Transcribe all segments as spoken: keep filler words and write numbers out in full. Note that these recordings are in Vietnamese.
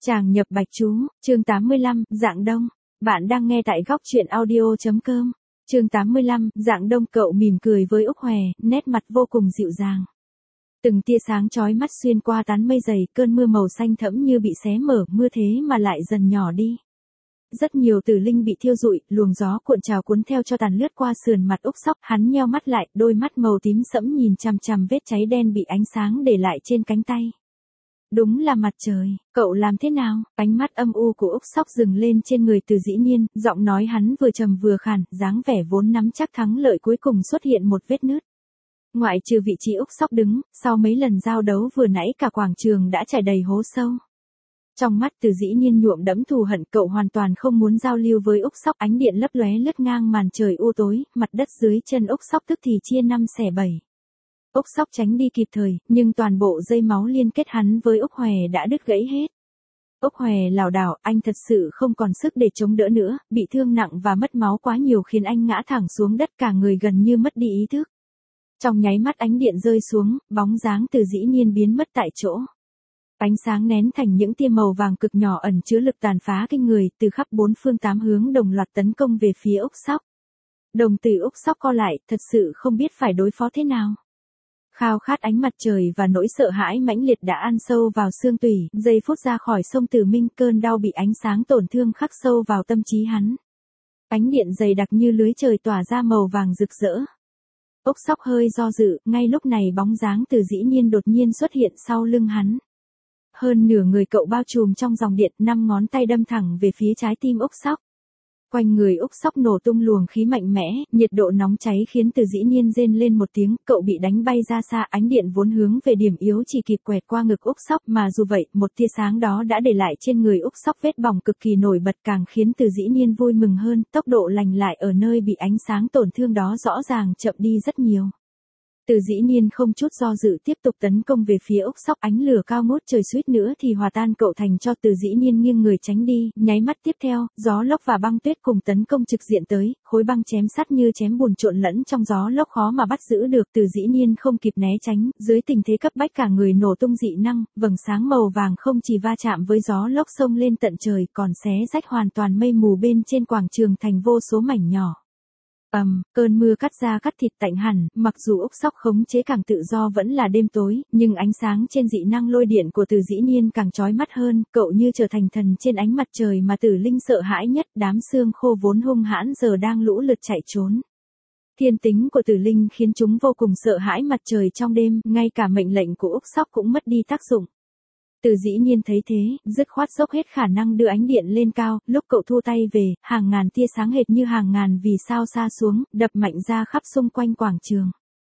Tràng nhập bạch chú, chương tám mươi lăm, dạng đông. Bạn đang nghe tại góc truyện audio.com. Chương tám mươi lăm, dạng đông. Cậu mỉm cười với Úc Hòe, nét mặt vô cùng dịu dàng. Từng tia sáng chói mắt xuyên qua tán mây dày, cơn mưa màu xanh thẫm như bị xé mở, mưa thế mà lại dần nhỏ đi. Rất nhiều tử linh bị thiêu rụi, luồng gió cuộn trào cuốn theo cho tàn lướt qua sườn mặt Úc Sóc, hắn nheo mắt lại, đôi mắt màu tím sẫm nhìn chằm chằm vết cháy đen bị ánh sáng để lại trên cánh tay. Đúng là mặt trời, cậu làm thế nào? Ánh mắt âm u của Úc Sóc dừng lên trên người Từ Dĩ Nhiên, giọng nói hắn vừa trầm vừa khàn, dáng vẻ vốn nắm chắc thắng lợi cuối cùng xuất hiện một vết nứt. Ngoại trừ vị trí Úc Sóc đứng, sau mấy lần giao đấu vừa nãy cả quảng trường đã trải đầy hố sâu. Trong mắt Từ Dĩ Nhiên nhuộm đẫm thù hận, cậu hoàn toàn không muốn giao lưu với Úc Sóc. Ánh điện lấp lóe lướt ngang màn trời u tối, mặt đất dưới chân Úc Sóc tức thì chia năm xẻ bảy. Úc Sóc tránh đi kịp thời, nhưng toàn bộ dây máu liên kết hắn với Úc Hòe đã đứt gãy hết. Úc Hòe lảo đảo, anh thật sự không còn sức để chống đỡ nữa, bị thương nặng và mất máu quá nhiều khiến anh ngã thẳng xuống đất, cả người gần như mất đi ý thức. Trong nháy mắt ánh điện rơi xuống, bóng dáng Từ Dĩ Nhiên biến mất tại chỗ. Ánh sáng nén thành những tia màu vàng cực nhỏ ẩn chứa lực tàn phá kinh người, từ khắp bốn phương tám hướng đồng loạt tấn công về phía Úc Sóc. Đồng tử Úc Sóc co lại, thật sự không biết phải đối phó thế nào. Khao khát ánh mặt trời và nỗi sợ hãi mãnh liệt đã ăn sâu vào xương tủy, giây phút ra khỏi sông Tử Minh, cơn đau bị ánh sáng tổn thương khắc sâu vào tâm trí hắn. Ánh điện dày đặc như lưới trời tỏa ra màu vàng rực rỡ. Úc Sóc hơi do dự, ngay lúc này bóng dáng Từ Dĩ Nhiên đột nhiên xuất hiện sau lưng hắn. Hơn nửa người cậu bao trùm trong dòng điện, năm ngón tay đâm thẳng về phía trái tim Úc Sóc. Quanh người Úc Sóc nổ tung luồng khí mạnh mẽ, nhiệt độ nóng cháy khiến Từ Dĩ Nhiên rên lên một tiếng, cậu bị đánh bay ra xa. Ánh điện vốn hướng về điểm yếu chỉ kịp quẹt qua ngực Úc Sóc, mà dù vậy, một tia sáng đó đã để lại trên người Úc Sóc vết bỏng cực kỳ nổi bật, càng khiến Từ Dĩ Nhiên vui mừng hơn, tốc độ lành lại ở nơi bị ánh sáng tổn thương đó rõ ràng chậm đi rất nhiều. Từ Dĩ Nhiên không chút do dự tiếp tục tấn công về phía Úc Sóc, ánh lửa cao ngút trời suýt nữa thì hòa tan cậu thành cho. Từ Dĩ Nhiên nghiêng người tránh đi, nháy mắt tiếp theo, gió lốc và băng tuyết cùng tấn công trực diện tới, khối băng chém sắt như chém bùn trộn lẫn trong gió lốc khó mà bắt giữ được. Từ Dĩ Nhiên không kịp né tránh, dưới tình thế cấp bách cả người nổ tung dị năng, vầng sáng màu vàng không chỉ va chạm với gió lốc xông lên tận trời, còn xé rách hoàn toàn mây mù bên trên quảng trường thành vô số mảnh nhỏ. Ầm, um, cơn mưa cắt da cắt thịt tạnh hẳn, mặc dù Úc Sóc khống chế càng tự do vẫn là đêm tối, nhưng ánh sáng trên dị năng lôi điện của Từ Dĩ Nhiên càng chói mắt hơn, cậu như trở thành thần trên ánh mặt trời mà Tử Linh sợ hãi nhất. Đám xương khô vốn hung hãn giờ đang lũ lượt chạy trốn. Thiên tính của Tử Linh khiến chúng vô cùng sợ hãi mặt trời trong đêm, ngay cả mệnh lệnh của Úc Sóc cũng mất đi tác dụng. Từ Dĩ Nhiên thấy thế, dứt khoát dốc hết khả năng đưa ánh điện lên cao, lúc cậu thu tay về, hàng ngàn tia sáng hệt như hàng ngàn vì sao xa xuống, đập mạnh ra khắp xung quanh quảng trường.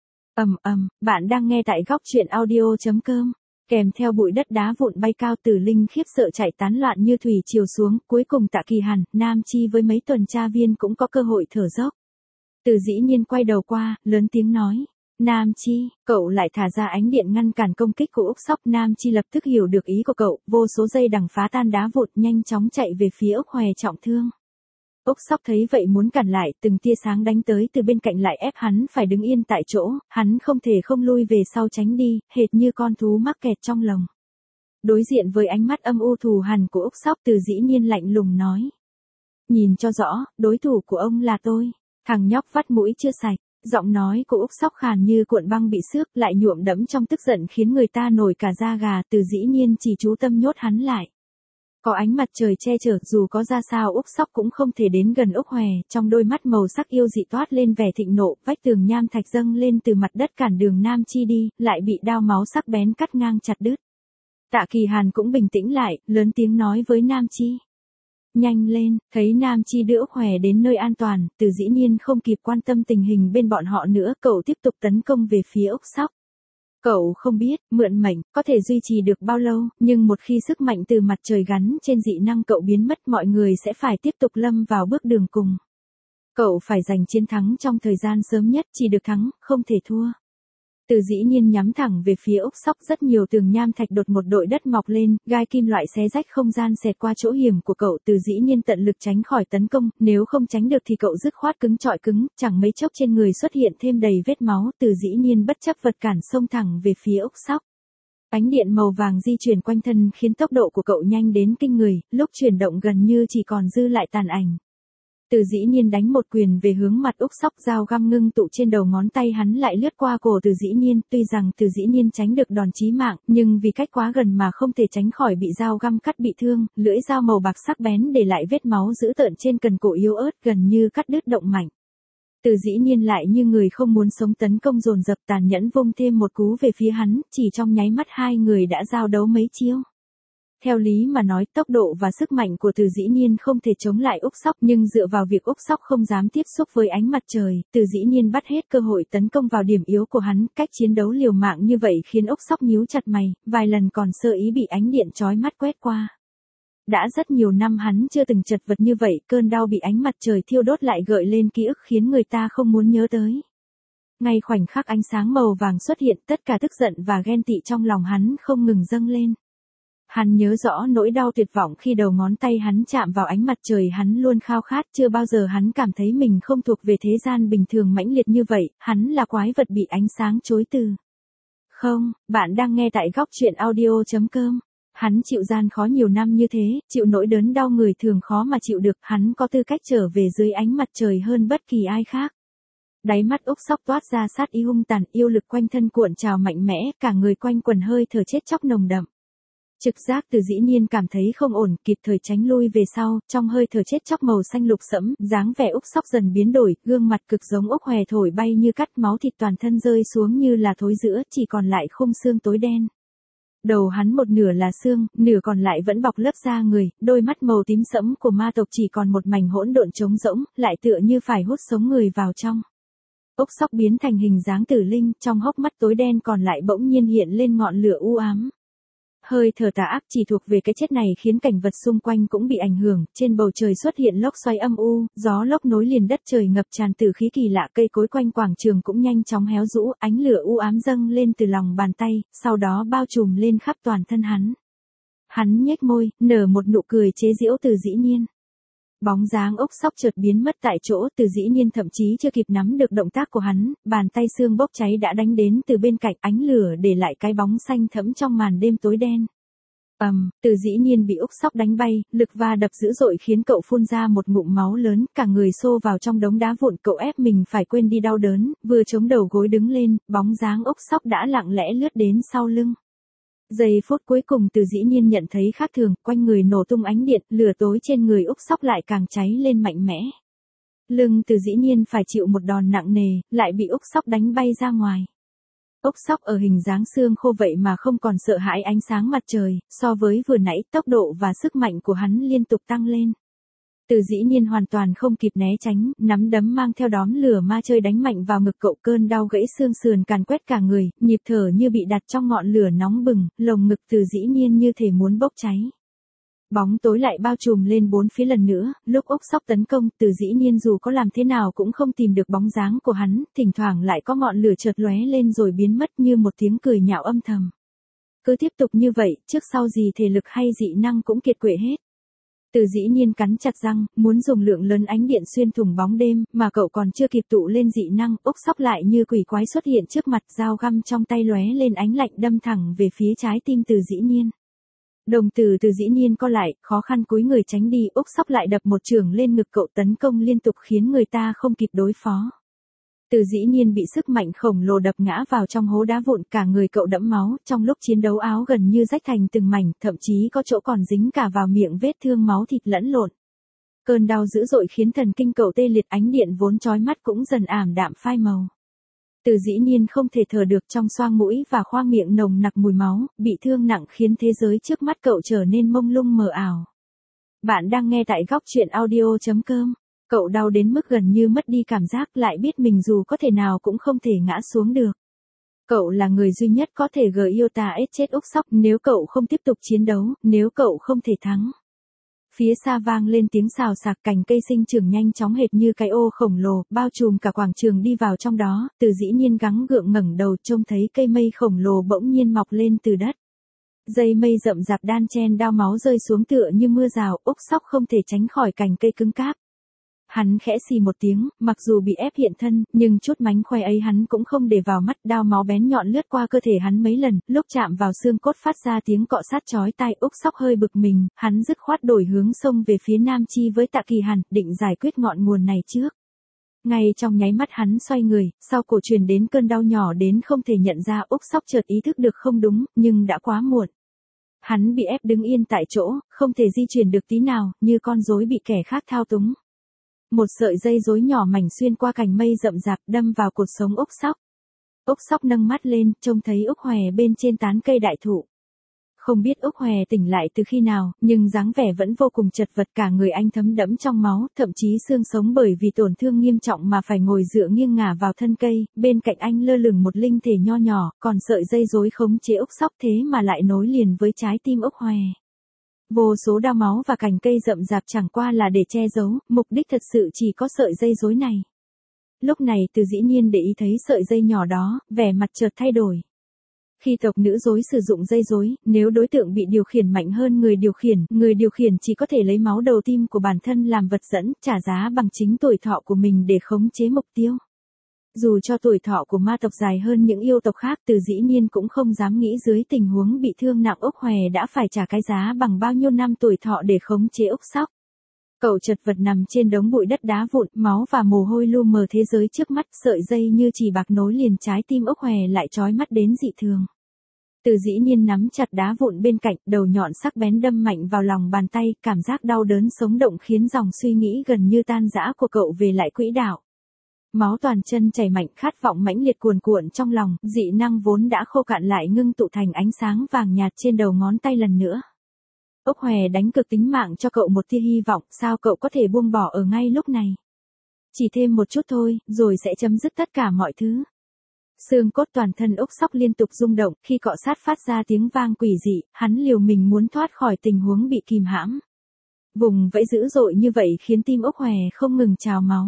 Ầm ầm, bạn đang nghe tại góc truyện audio.com. Kèm theo bụi đất đá vụn bay cao, Tử Linh khiếp sợ chạy tán loạn như thủy triều xuống, cuối cùng Tạ Kỳ Hàn, Nam Chi với mấy tuần tra viên cũng có cơ hội thở dốc. Từ Dĩ Nhiên quay đầu qua, lớn tiếng nói. Nam Chi, cậu lại thả ra ánh điện ngăn cản công kích của Úc Sóc. Nam Chi lập tức hiểu được ý của cậu, vô số dây đằng phá tan đá vụn, nhanh chóng chạy về phía Úc Hòe trọng thương. Úc Sóc thấy vậy muốn cản lại, từng tia sáng đánh tới từ bên cạnh lại ép hắn phải đứng yên tại chỗ, hắn không thể không lui về sau tránh đi, hệt như con thú mắc kẹt trong lồng. Đối diện với ánh mắt âm u thù hằn của Úc Sóc, Từ Dĩ Nhiên lạnh lùng nói. Nhìn cho rõ, đối thủ của ông là tôi. Thằng nhóc vắt mũi chưa sạch. Giọng nói của Úc Sóc khàn như cuộn băng bị xước, lại nhuộm đẫm trong tức giận khiến người ta nổi cả da gà. Từ Dĩ Nhiên chỉ chú tâm nhốt hắn lại. Có ánh mặt trời che chở, dù có ra sao Úc Sóc cũng không thể đến gần Úc Hòe, trong đôi mắt màu sắc yêu dị toát lên vẻ thịnh nộ, vách tường nham thạch dâng lên từ mặt đất cản đường Nam Chi đi, lại bị đao máu sắc bén cắt ngang chặt đứt. Tạ Kỳ Hàn cũng bình tĩnh lại, lớn tiếng nói với Nam Chi. Nhanh lên, thấy Nam Chi đưa Úc Hòe đến nơi an toàn, Từ Dĩ Nhiên không kịp quan tâm tình hình bên bọn họ nữa, cậu tiếp tục tấn công về phía Úc Sóc. Cậu không biết, mượn mệnh, có thể duy trì được bao lâu, nhưng một khi sức mạnh từ mặt trời gắn trên dị năng cậu biến mất, mọi người sẽ phải tiếp tục lâm vào bước đường cùng. Cậu phải giành chiến thắng trong thời gian sớm nhất, chỉ được thắng, không thể thua. Từ Dĩ Nhiên nhắm thẳng về phía Úc Sóc, rất nhiều tường nham thạch đột một đội đất mọc lên, gai kim loại xé rách không gian xẹt qua chỗ hiểm của cậu. Từ Dĩ Nhiên tận lực tránh khỏi tấn công, nếu không tránh được thì cậu dứt khoát cứng trọi cứng, chẳng mấy chốc trên người xuất hiện thêm đầy vết máu. Từ Dĩ Nhiên bất chấp vật cản xông thẳng về phía Úc Sóc. Ánh điện màu vàng di chuyển quanh thân khiến tốc độ của cậu nhanh đến kinh người, lúc chuyển động gần như chỉ còn dư lại tàn ảnh. Từ Dĩ Nhiên đánh một quyền về hướng mặt Úc Sóc, dao găm ngưng tụ trên đầu ngón tay hắn lại lướt qua cổ Từ Dĩ Nhiên, tuy rằng Từ Dĩ Nhiên tránh được đòn chí mạng, nhưng vì cách quá gần mà không thể tránh khỏi bị dao găm cắt bị thương, lưỡi dao màu bạc sắc bén để lại vết máu dữ tợn trên cần cổ yếu ớt gần như cắt đứt động mạch. Từ Dĩ Nhiên lại như người không muốn sống tấn công dồn dập tàn nhẫn vung thêm một cú về phía hắn, chỉ trong nháy mắt hai người đã giao đấu mấy chiêu. Theo lý mà nói, tốc độ và sức mạnh của Từ Dĩ Nhiên không thể chống lại Úc Sóc, nhưng dựa vào việc Úc Sóc không dám tiếp xúc với ánh mặt trời, Từ Dĩ Nhiên bắt hết cơ hội tấn công vào điểm yếu của hắn, cách chiến đấu liều mạng như vậy khiến Úc Sóc nhíu chặt mày, vài lần còn sơ ý bị ánh điện chói mắt quét qua. Đã rất nhiều năm hắn chưa từng chật vật như vậy, cơn đau bị ánh mặt trời thiêu đốt lại gợi lên ký ức khiến người ta không muốn nhớ tới. Ngay khoảnh khắc ánh sáng màu vàng xuất hiện, tất cả tức giận và ghen tị trong lòng hắn không ngừng dâng lên. Hắn nhớ rõ nỗi đau tuyệt vọng khi đầu ngón tay hắn chạm vào ánh mặt trời, hắn luôn khao khát, chưa bao giờ hắn cảm thấy mình không thuộc về thế gian bình thường mãnh liệt như vậy, hắn là quái vật bị ánh sáng chối từ. Không, bạn đang nghe tại góc truyện audio chấm com. Hắn chịu gian khó nhiều năm như thế, chịu nỗi đớn đau người thường khó mà chịu được, hắn có tư cách trở về dưới ánh mặt trời hơn bất kỳ ai khác. Đáy mắt Úc Sóc toát ra sát ý hung tàn, yêu lực quanh thân cuộn trào mạnh mẽ, cả người quanh quần hơi thở chết chóc nồng đậm. Trực giác Từ Dĩ Nhiên cảm thấy không ổn, kịp thời tránh lui về sau, trong hơi thở chết chóc màu xanh lục sẫm, dáng vẻ Úc Sóc dần biến đổi, gương mặt cực giống Úc Hòe thổi bay như cắt, máu thịt toàn thân rơi xuống như là thối rữa, chỉ còn lại khung xương tối đen. Đầu hắn một nửa là xương, nửa còn lại vẫn bọc lớp da người, đôi mắt màu tím sẫm của ma tộc chỉ còn một mảnh hỗn độn trống rỗng, lại tựa như phải hút sống người vào trong. Úc Sóc biến thành hình dáng tử linh, trong hốc mắt tối đen còn lại bỗng nhiên hiện lên ngọn lửa u ám. Hơi thở tà ác chỉ thuộc về cái chết này khiến cảnh vật xung quanh cũng bị ảnh hưởng, trên bầu trời xuất hiện lốc xoáy âm u, gió lốc nối liền đất trời ngập tràn tử khí kỳ lạ, cây cối quanh quảng trường cũng nhanh chóng héo rũ, ánh lửa u ám dâng lên từ lòng bàn tay, sau đó bao trùm lên khắp toàn thân hắn. Hắn nhếch môi, nở một nụ cười chế giễu Từ Dĩ Nhiên. Bóng dáng Úc Sóc chợt biến mất tại chỗ, Từ Dĩ Nhiên thậm chí chưa kịp nắm được động tác của hắn, bàn tay xương bốc cháy đã đánh đến từ bên cạnh, ánh lửa để lại cái bóng xanh thẫm trong màn đêm tối đen. Ầm, um, Từ Dĩ Nhiên bị Úc Sóc đánh bay, lực va đập dữ dội khiến cậu phun ra một ngụm máu lớn, cả người xô vào trong đống đá vụn, cậu ép mình phải quên đi đau đớn, vừa chống đầu gối đứng lên, bóng dáng Úc Sóc đã lặng lẽ lướt đến sau lưng. Giây phút cuối cùng Từ Dĩ Nhiên nhận thấy khác thường, quanh người nổ tung ánh điện, lửa tối trên người Úc Sóc lại càng cháy lên mạnh mẽ. Lưng Từ Dĩ Nhiên phải chịu một đòn nặng nề, lại bị Úc Sóc đánh bay ra ngoài. Úc Sóc ở hình dáng xương khô vậy mà không còn sợ hãi ánh sáng mặt trời, so với vừa nãy tốc độ và sức mạnh của hắn liên tục tăng lên. Từ Dĩ Nhiên hoàn toàn không kịp né tránh, nắm đấm mang theo đóm lửa ma chơi đánh mạnh vào ngực cậu, cơn đau gãy xương sườn càn quét cả người, nhịp thở như bị đặt trong ngọn lửa nóng bừng, lồng ngực Từ Dĩ Nhiên như thể muốn bốc cháy. Bóng tối lại bao trùm lên bốn phía lần nữa, lúc Úc Sóc tấn công, Từ Dĩ Nhiên dù có làm thế nào cũng không tìm được bóng dáng của hắn, thỉnh thoảng lại có ngọn lửa chợt lóe lên rồi biến mất như một tiếng cười nhạo âm thầm. Cứ tiếp tục như vậy, trước sau gì thể lực hay dị năng cũng kiệt quệ hết. Từ Dĩ Nhiên cắn chặt răng, muốn dùng lượng lớn ánh điện xuyên thủng bóng đêm, mà cậu còn chưa kịp tụ lên dị năng, Úc Sóc lại như quỷ quái xuất hiện trước mặt, dao găm trong tay lóe lên ánh lạnh đâm thẳng về phía trái tim Từ Dĩ Nhiên. Đồng tử Từ Dĩ Nhiên co lại, khó khăn cúi người tránh đi, Úc Sóc lại đập một chưởng lên ngực cậu, tấn công liên tục khiến người ta không kịp đối phó. Từ Dĩ Nhiên bị sức mạnh khổng lồ đập ngã vào trong hố đá vụn, cả người cậu đẫm máu, trong lúc chiến đấu áo gần như rách thành từng mảnh, thậm chí có chỗ còn dính cả vào miệng vết thương, máu thịt lẫn lộn. Cơn đau dữ dội khiến thần kinh cậu tê liệt, ánh điện vốn chói mắt cũng dần ảm đạm phai màu. Từ Dĩ Nhiên không thể thở được, trong xoang mũi và khoang miệng nồng nặc mùi máu, bị thương nặng khiến thế giới trước mắt cậu trở nên mông lung mờ ảo. Bạn đang nghe tại góc truyện audio chấm com. Cậu đau đến mức gần như mất đi cảm giác, lại biết mình dù có thể nào cũng không thể ngã xuống được. Cậu là người duy nhất có thể gợi yêu ta ết chết Úc Sóc, nếu cậu không tiếp tục chiến đấu, nếu cậu không thể thắng. Phía xa vang lên tiếng xào xạc, cành cây sinh trưởng nhanh chóng hệt như cái ô khổng lồ, bao trùm cả quảng trường đi vào trong đó, Từ Dĩ Nhiên gắng gượng ngẩng đầu trông thấy cây mây khổng lồ bỗng nhiên mọc lên từ đất. Dây mây rậm rạp đan chen đao máu rơi xuống tựa như mưa rào, Úc Sóc không thể tránh khỏi cành cây cứng cáp. Hắn khẽ xì một tiếng, mặc dù bị ép hiện thân, nhưng chút mánh khóe ấy hắn cũng không để vào mắt, đao máu bén nhọn lướt qua cơ thể hắn mấy lần, lúc chạm vào xương cốt phát ra tiếng cọ sát chói tai. Úc Sóc hơi bực mình, hắn dứt khoát đổi hướng xông về phía Nam Chi với Tạ Kỳ Hàn, định giải quyết ngọn nguồn này trước. Ngay trong nháy mắt hắn xoay người, sau cổ truyền đến cơn đau nhỏ đến không thể nhận ra. Úc Sóc chợt ý thức được không đúng, nhưng đã quá muộn. Hắn bị ép đứng yên tại chỗ, không thể di chuyển được tí nào, như con rối bị kẻ khác thao túng. Một sợi dây rối nhỏ mảnh xuyên qua cành mây rậm rạp đâm vào cột sống Úc Sóc. Úc Sóc nâng mắt lên, trông thấy Úc Hòe bên trên tán cây đại thụ. Không biết Úc Hòe tỉnh lại từ khi nào, nhưng dáng vẻ vẫn vô cùng chật vật, cả người anh thấm đẫm trong máu, thậm chí xương sống bởi vì tổn thương nghiêm trọng mà phải ngồi dựa nghiêng ngả vào thân cây, bên cạnh anh lơ lửng một linh thể nho nhỏ, còn sợi dây rối khống chế Úc Sóc thế mà lại nối liền với trái tim Úc Hòe. Vô số đao máu và cành cây rậm rạp chẳng qua là để che giấu, mục đích thật sự chỉ có sợi dây rối này. Lúc này Từ Dĩ Nhiên để ý thấy sợi dây nhỏ đó, vẻ mặt chợt thay đổi. Khi tộc nữ rối sử dụng dây rối, nếu đối tượng bị điều khiển mạnh hơn người điều khiển, người điều khiển chỉ có thể lấy máu đầu tim của bản thân làm vật dẫn, trả giá bằng chính tuổi thọ của mình để khống chế mục tiêu. Dù cho tuổi thọ của ma tộc dài hơn những yêu tộc khác, Từ Dĩ Nhiên cũng không dám nghĩ dưới tình huống bị thương nặng Úc Hòe đã phải trả cái giá bằng bao nhiêu năm tuổi thọ để khống chế Úc Sóc. Cậu chật vật nằm trên đống bụi đất đá vụn, máu và mồ hôi lu mờ thế giới trước mắt, sợi dây như chỉ bạc nối liền trái tim Úc Hòe lại chói mắt đến dị thường. Từ Dĩ Nhiên nắm chặt đá vụn bên cạnh, đầu nhọn sắc bén đâm mạnh vào lòng bàn tay, cảm giác đau đớn sống động khiến dòng suy nghĩ gần như tan rã của cậu về lại quỹ đạo. Máu toàn chân chảy mạnh, khát vọng mãnh liệt cuồn cuộn trong lòng, dị năng vốn đã khô cạn lại ngưng tụ thành ánh sáng vàng nhạt trên đầu ngón tay lần nữa. Úc Hòe đánh cược tính mạng cho cậu một tia hy vọng, sao cậu có thể buông bỏ ở ngay lúc này? Chỉ thêm một chút thôi, rồi sẽ chấm dứt tất cả mọi thứ. Xương cốt toàn thân Úc Sóc liên tục rung động, khi cọ sát phát ra tiếng vang quỷ dị, hắn liều mình muốn thoát khỏi tình huống bị kìm hãm. Vùng vẫy dữ dội như vậy khiến tim Úc Hòe không ngừng trào máu.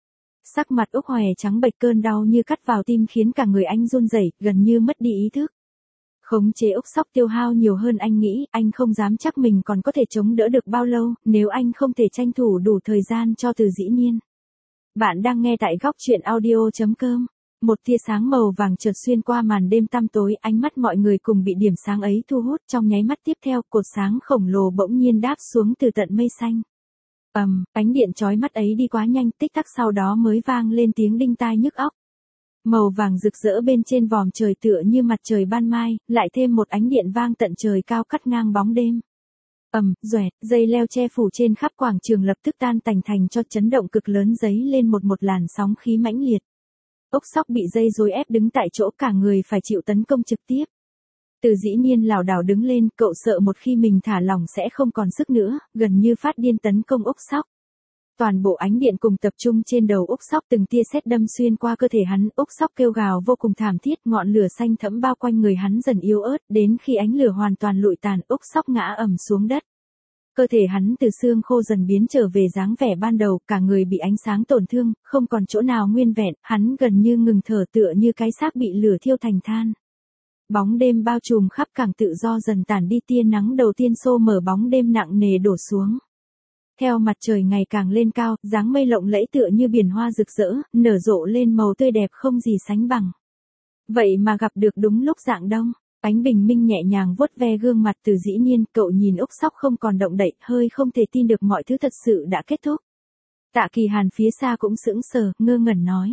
Sắc mặt Úc Hòe trắng bệch, cơn đau như cắt vào tim khiến cả người anh run rẩy, gần như mất đi ý thức. Khống chế Úc Sóc tiêu hao nhiều hơn anh nghĩ, anh không dám chắc mình còn có thể chống đỡ được bao lâu, nếu anh không thể tranh thủ đủ thời gian cho Từ Dĩ Nhiên. Bạn đang nghe tại góc truyện audio chấm com. Một tia sáng màu vàng chợt xuyên qua màn đêm tăm tối, ánh mắt mọi người cùng bị điểm sáng ấy thu hút, trong nháy mắt tiếp theo, cột sáng khổng lồ bỗng nhiên đáp xuống từ tận mây xanh. Ầm, um, ánh điện chói mắt ấy đi quá nhanh, tích tắc sau đó mới vang lên tiếng đinh tai nhức óc. Màu vàng rực rỡ bên trên vòm trời tựa như mặt trời ban mai, lại thêm một ánh điện vang tận trời cao cắt ngang bóng đêm. Ầm, um, doẹt, dây leo che phủ trên khắp quảng trường lập tức tan tành thành cho, chấn động cực lớn dấy lên một một làn sóng khí mãnh liệt. Úc Sóc bị dây rối ép đứng tại chỗ, cả người phải chịu tấn công trực tiếp. Từ Dĩ Nhiên lảo đảo đứng lên, cậu sợ một khi mình thả lỏng sẽ không còn sức nữa, gần như phát điên tấn công Úc Sóc. Toàn bộ ánh điện cùng tập trung trên đầu Úc Sóc, từng tia sét đâm xuyên qua cơ thể hắn, Úc Sóc kêu gào vô cùng thảm thiết, ngọn lửa xanh thẫm bao quanh người hắn dần yếu ớt, đến khi ánh lửa hoàn toàn lụi tàn, Úc Sóc ngã ầm xuống đất. Cơ thể hắn từ xương khô dần biến trở về dáng vẻ ban đầu, cả người bị ánh sáng tổn thương, không còn chỗ nào nguyên vẹn, hắn gần như ngừng thở tựa như cái xác bị lửa thiêu thành than. Bóng đêm bao trùm khắp cảng tự do dần tản đi, tia nắng đầu tiên xô mở bóng đêm nặng nề đổ xuống. Theo mặt trời ngày càng lên cao, dáng mây lộng lẫy tựa như biển hoa rực rỡ, nở rộ lên màu tươi đẹp không gì sánh bằng. Vậy mà gặp được đúng lúc rạng đông. Ánh bình minh nhẹ nhàng vuốt ve gương mặt Từ Dĩ Nhiên, cậu nhìn Úc Sóc không còn động đậy, hơi không thể tin được mọi thứ thật sự đã kết thúc. Tạ Kỳ Hàn phía xa cũng sững sờ, ngơ ngẩn nói.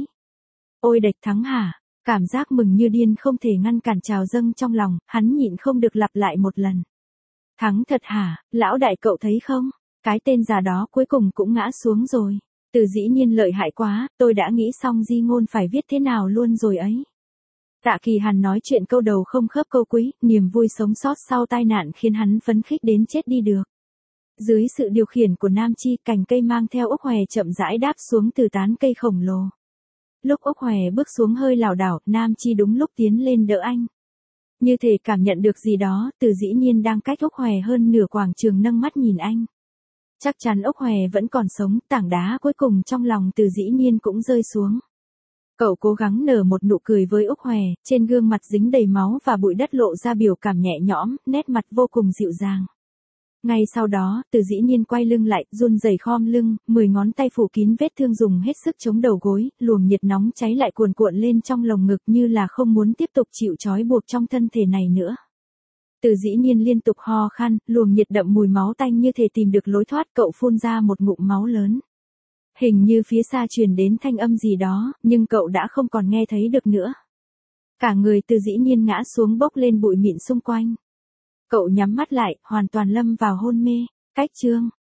Ôi địch thắng hả? Cảm giác mừng như điên không thể ngăn cản trào dâng trong lòng, hắn nhịn không được lặp lại một lần. Thắng thật hả, lão đại cậu thấy không? Cái tên già đó cuối cùng cũng ngã xuống rồi. Từ Dĩ Nhiên lợi hại quá, tôi đã nghĩ xong di ngôn phải viết thế nào luôn rồi ấy. Tạ Kỳ Hàn nói chuyện câu đầu không khớp câu cuối, niềm vui sống sót sau tai nạn khiến hắn phấn khích đến chết đi được. Dưới sự điều khiển của Nam Chi, cành cây mang theo Úc Hòe chậm rãi đáp xuống từ tán cây khổng lồ. Lúc Úc Hòe bước xuống hơi lảo đảo, Nam Chi đúng lúc tiến lên đỡ anh. Như thể cảm nhận được gì đó, Từ Dĩ Nhiên đang cách Úc Hòe hơn nửa quảng trường nâng mắt nhìn anh. Chắc chắn Úc Hòe vẫn còn sống, tảng đá cuối cùng trong lòng Từ Dĩ Nhiên cũng rơi xuống. Cậu cố gắng nở một nụ cười với Úc Hòe, trên gương mặt dính đầy máu và bụi đất lộ ra biểu cảm nhẹ nhõm, nét mặt vô cùng dịu dàng. Ngay sau đó, Từ Dĩ Nhiên quay lưng lại, run rẩy khom lưng, mười ngón tay phủ kín vết thương dùng hết sức chống đầu gối, luồng nhiệt nóng cháy lại cuồn cuộn lên trong lồng ngực như là không muốn tiếp tục chịu trói buộc trong thân thể này nữa. Từ Dĩ Nhiên liên tục ho khan, luồng nhiệt đậm mùi máu tanh như thể tìm được lối thoát, cậu phun ra một ngụm máu lớn. Hình như phía xa truyền đến thanh âm gì đó, nhưng cậu đã không còn nghe thấy được nữa. Cả người Từ Dĩ Nhiên ngã xuống bốc lên bụi mịn xung quanh. Cậu nhắm mắt lại, hoàn toàn lâm vào hôn mê. Cách chương